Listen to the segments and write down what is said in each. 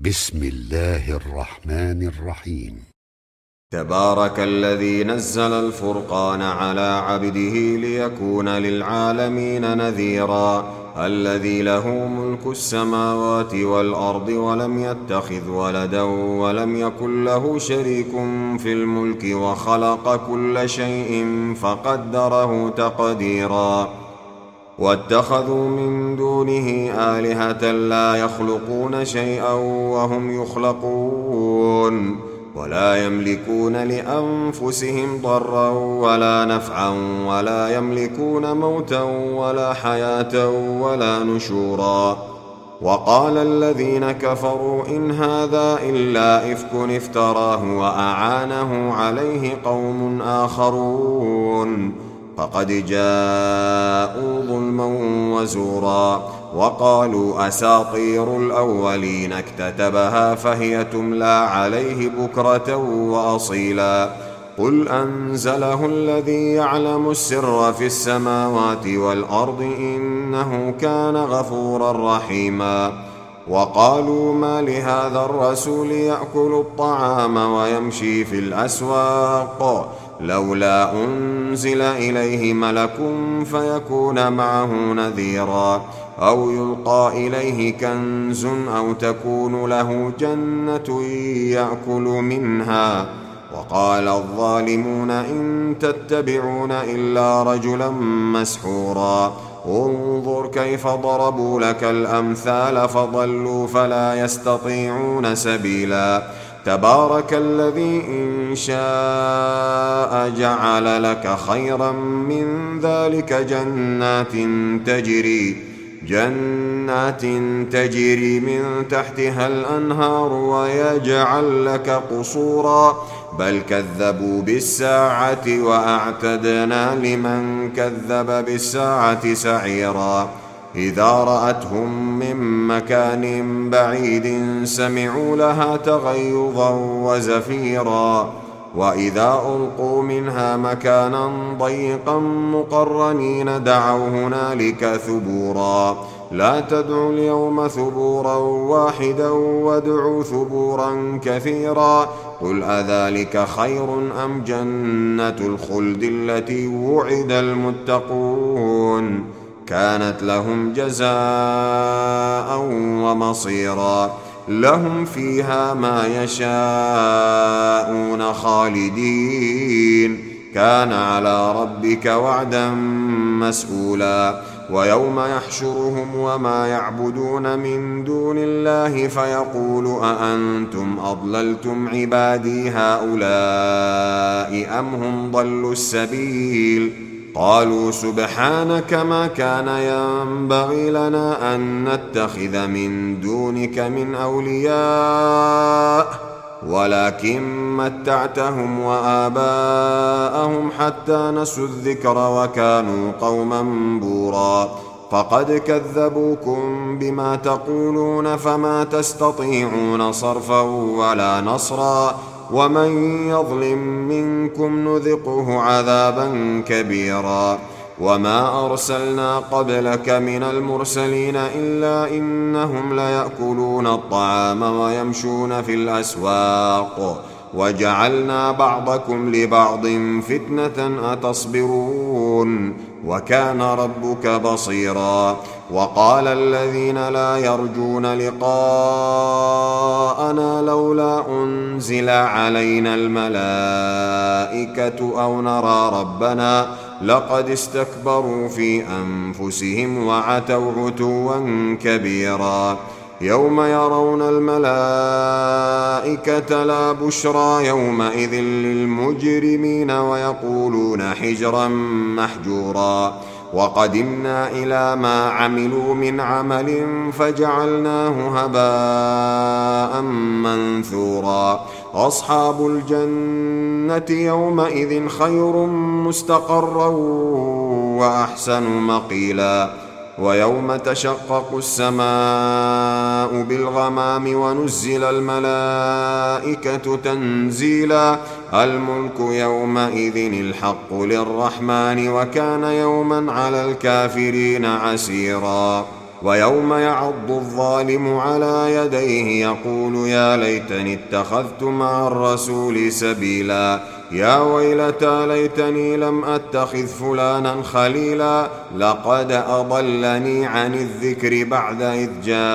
بسم الله الرحمن الرحيم. تبارك الذي نزل الفرقان على عبده ليكون للعالمين نذيرا الذي له ملك السماوات والأرض ولم يتخذ ولدا ولم يكن له شريك في الملك وخلق كل شيء فقدره تقديرا واتخذوا من دونه آلهة لا يخلقون شيئا وهم يخلقون ولا يملكون لأنفسهم ضرا ولا نفعا ولا يملكون موتا ولا حياة ولا نشورا. وقال الذين كفروا إن هذا إلا إفك افتراه وأعانه عليه قوم آخرون فقد جاءوا ظلما وزورا. وقالوا أساطير الأولين اكتتبها فهي تملى عليه بكرة وأصيلا. قل أنزله الذي يعلم السر في السماوات والأرض إنه كان غفورا رحيما. وقالوا ما لهذا الرسول يأكل الطعام ويمشي في الأسواق لولا أنزل إليه ملك فيكون معه نذيرا أو يلقى إليه كنز أو تكون له جنة يأكل منها. وقال الظالمون إن تتبعون إلا رجلا مسحورا. انظر كيف ضربوا لك الأمثال فضلوا فلا يستطيعون سبيلا. تبارك الذي إن شاء جعل لك خيرا من ذلك جنات تجري من تحتها الأنهار ويجعل لك قصورا بل كذبوا بالساعة وأعتدنا لمن كذب بالساعة سعيرا. إذا رأتهم من مكان بعيد سمعوا لها تغيظا وزفيرا وإذا ألقوا منها مكانا ضيقا مقرنين دعوا هنالك ثبورا. لا تدعوا اليوم ثبورا واحدا وادعوا ثبورا كثيرا. قل أذلك خير أم جنة الخلد التي وعد المتقون كانت لهم جزاء ومصيرا. لهم فيها ما يشاءون خالدين كان على ربك وعدا مسئولا. ويوم يحشرهم وما يعبدون من دون الله فيقول أأنتم أضللتم عبادي هؤلاء أم هم ضلوا السبيل. قالوا سبحانك ما كان ينبغي لنا أن نتخذ من دونك من أولياء ولكن متعتهم وآباءهم حتى نسوا الذكر وكانوا قوما بورا. فقد كذبوكم بما تقولون فما تستطيعون صرفا ولا نصرا ومن يظلم منكم نذقه عذابا كبيرا. وما أرسلنا قبلك من المرسلين إلا إنهم ليأكلون الطعام ويمشون في الأسواق وجعلنا بعضكم لبعض فتنة أتصبرون وكان ربك بصيرا. وقال الذين لا يرجون لقاءنا لولا أنزل علينا الملائكة أو نرى ربنا لقد استكبروا في أنفسهم وعتوا عتوا كبيرا. يوم يرون الملائكة لا بشرى يومئذ للمجرمين ويقولون حجرا محجورا. وقدمنا إلى ما عملوا من عمل فجعلناه هباء منثورا. أصحاب الجنة يومئذ خير مستقرا وأحسن مقيلا. ويوم تشقق السماء بالغمام ونزل الملائكة تنزيلا. الملك يومئذ الحق للرحمن وكان يوما على الكافرين عسيرا. ويوم يعض الظالم على يديه يقول يا ليتني اتخذت مع الرسول سبيلا يا ويلتى ليتني لم أتخذ فلانا خليلا لقد أضلني عن الذكر بعد إذ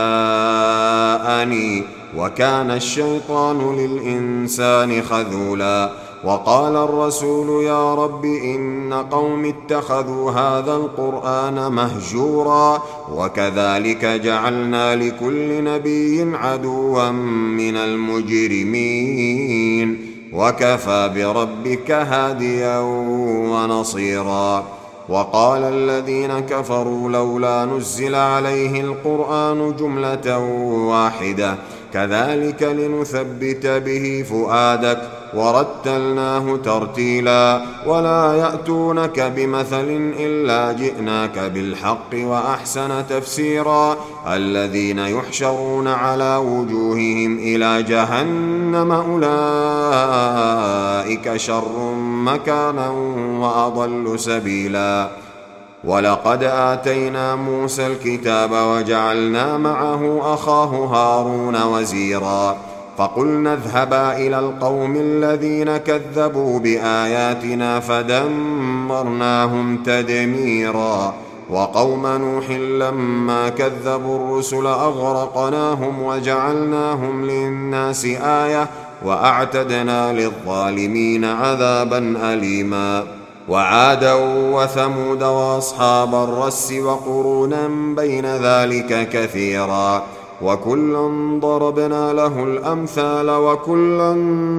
جاءني وكان الشيطان للإنسان خذولا وقال الرسول يا رب إن قوم اتخذوا هذا القرآن مهجورا وكذلك جعلنا لكل نبي عدوا من المجرمين وكفى بربك هاديا ونصيرا وقال الذين كفروا لولا نزل عليه القرآن جملة واحدة كذلك لنثبت به فؤادك ورتلناه ترتيلا ولا يأتونك بمثل إلا جئناك بالحق وأحسن تفسيرا الذين يحشرون على وجوههم إلى جهنم أولئك شر مكانا وأضل سبيلا ولقد آتينا موسى الكتاب وجعلنا معه أخاه هارون وزيرا فقلنا اذهبا إلى القوم الذين كذبوا بآياتنا فدمرناهم تدميرا وقوم نوح لما كذبوا الرسل أغرقناهم وجعلناهم للناس آية وأعتدنا للظالمين عذابا أليما وعادا وثمود وأصحاب الرس وقرونا بين ذلك كثيرا وكلا ضربنا له الأمثال وكلا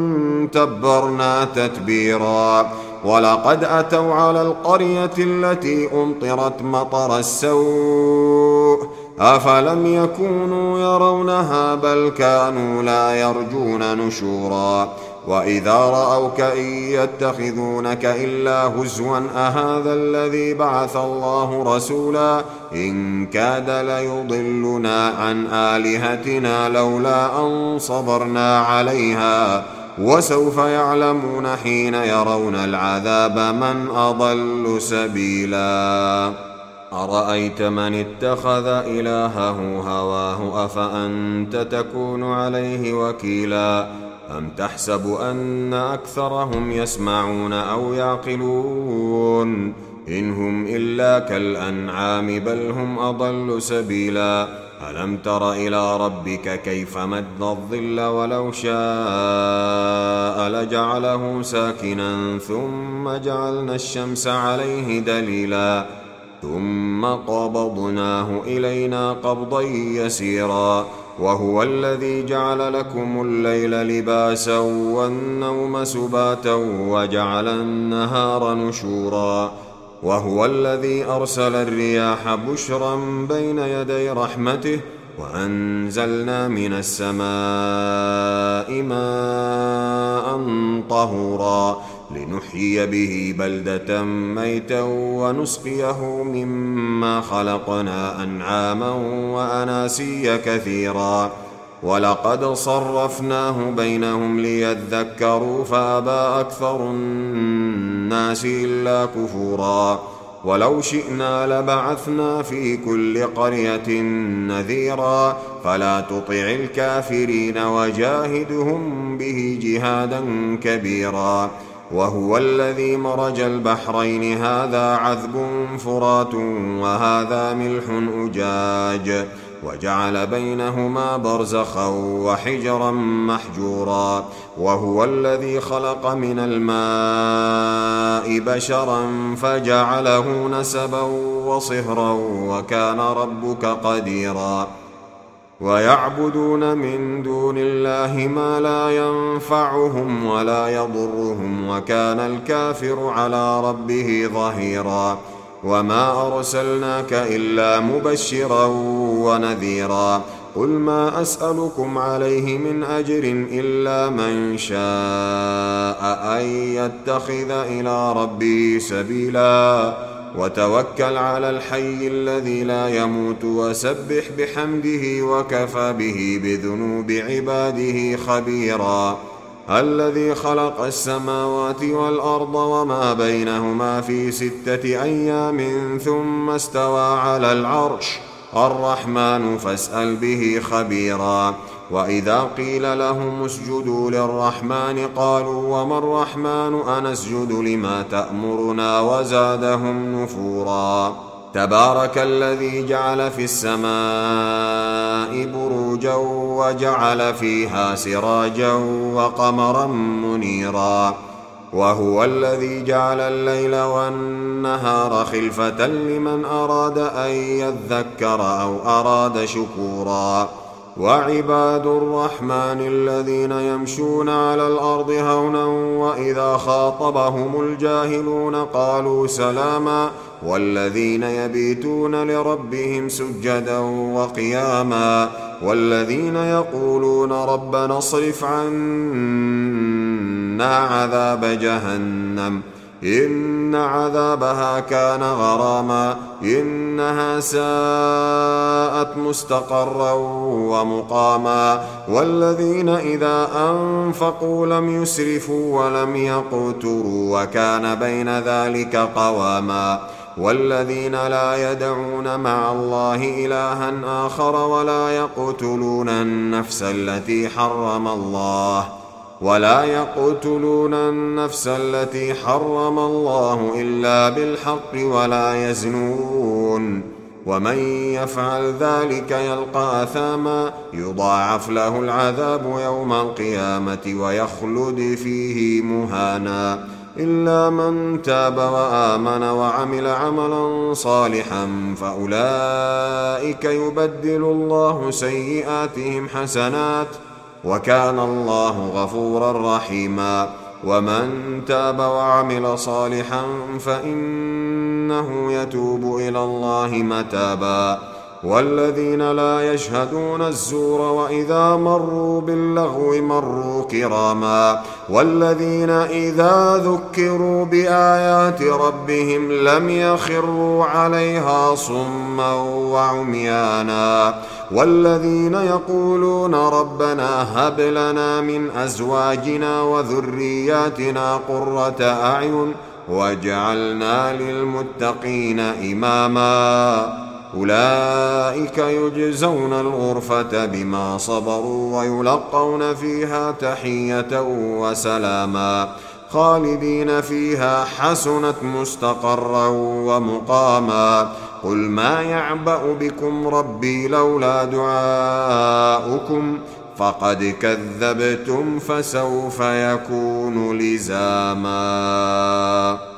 تبرنا تتبيرا ولقد أتوا على القرية التي أمطرت مطر السوء أفلم يكونوا يرونها بل كانوا لا يرجون نشورا وإذا رأوك إن يتخذونك إلا هزوا أهذا الذي بعث الله رسولا إن كاد ليضلنا عن آلهتنا لولا أن صبرنا عليها وسوف يعلمون حين يرون العذاب من أضل سبيلا أرأيت من اتخذ إلهه هواه أفأنت تكون عليه وكيلا أم تحسب أن أكثرهم يسمعون أو يعقلون إن هم إلا كالأنعام بل هم أضل سبيلا ألم تر إلى ربك كيف مد الظل ولو شاء لجعله ساكنا ثم جعلنا الشمس عليه دليلا ثم قبضناه إلينا قبضا يسيرا وهو الذي جعل لكم الليل لباسا والنوم سباتا وجعل النهار نشورا وهو الذي أرسل الرياح بشرا بين يدي رحمته وأنزلنا من السماء ماء طهورا لنحيي به بلدة ميتا ونسقيه مما خلقنا أنعاما وأناسيا كثيرا ولقد صرفناه بينهم ليذكروا فأبى أكثر الناس إلا كفورا ولو شئنا لبعثنا في كل قرية نذيرا فلا تطع الكافرين وجاهدهم به جهادا كبيرا وهو الذي مرج البحرين هذا عذب فرات وهذا ملح أجاج وجعل بينهما برزخا وحجرا محجورا وهو الذي خلق من الماء بشرا فجعله نسبا وصهرا وكان ربك قديرا ويعبدون من دون الله ما لا ينفعهم ولا يضرهم وكان الكافر على ربه ظهيرا وما أرسلناك إلا مبشرا ونذيرا قل ما أسألكم عليه من أجر إلا من شاء أن يتخذ إلى ربه سبيلا وتوكل على الحي الذي لا يموت وسبح بحمده وكفى به بذنوب عباده خبيرا الذي خلق السماوات والأرض وما بينهما في 6 أيام ثم استوى على العرش الرحمن فاسأل به خبيرا. وإذا قيل لهم اسجدوا للرحمن قالوا وما الرحمن أنسجد لما تأمرنا وزادهم نفورا. تبارك الذي جعل في السماء بروجا وجعل فيها سراجا وقمرا منيرا. وهو الذي جعل الليل والنهار خلفة لمن أراد أن يذكر أو أراد شكورا. وعباد الرحمن الذين يمشون على الأرض هونا وإذا خاطبهم الجاهلون قالوا سلاما. والذين يبيتون لربهم سجدا وقياما. والذين يقولون ربنا اصرف عنا عذاب جهنم إن عذابها كان غراما إنها ساءت مستقرا ومقاما. والذين إذا أنفقوا لم يسرفوا ولم يقتروا وكان بين ذلك قواما. والذين لا يدعون مع الله إلها آخر ولا يقتلون النفس التي حرم الله إلا بالحق ولا يزنون. ومن يفعل ذلك يلقى أثاما يضاعف له العذاب يوم القيامة ويخلد فيه مهانا إلا من تاب وآمن وعمل عملا صالحا فأولئك يبدل الله سيئاتهم حسنات وكان الله غفورا رحيما. ومن تاب وعمل صالحا فإنه يتوب إلى الله متابا. والذين لا يشهدون الزور وإذا مروا باللغو مروا كراما. والذين إذا ذكروا بآيات ربهم لم يخروا عليها صما وعميانا. والذين يقولون ربنا هب لنا من أزواجنا وذرياتنا قرة أعين واجعلنا للمتقين إماما. أولئك يجزون الغرفة بما صبروا ويلقون فيها تحية وسلاما خالدين فيها حسنت مستقرا ومقاما. قل ما يعبأ بكم ربي لولا دعاؤكم فقد كذبتم فسوف يكون لزاما.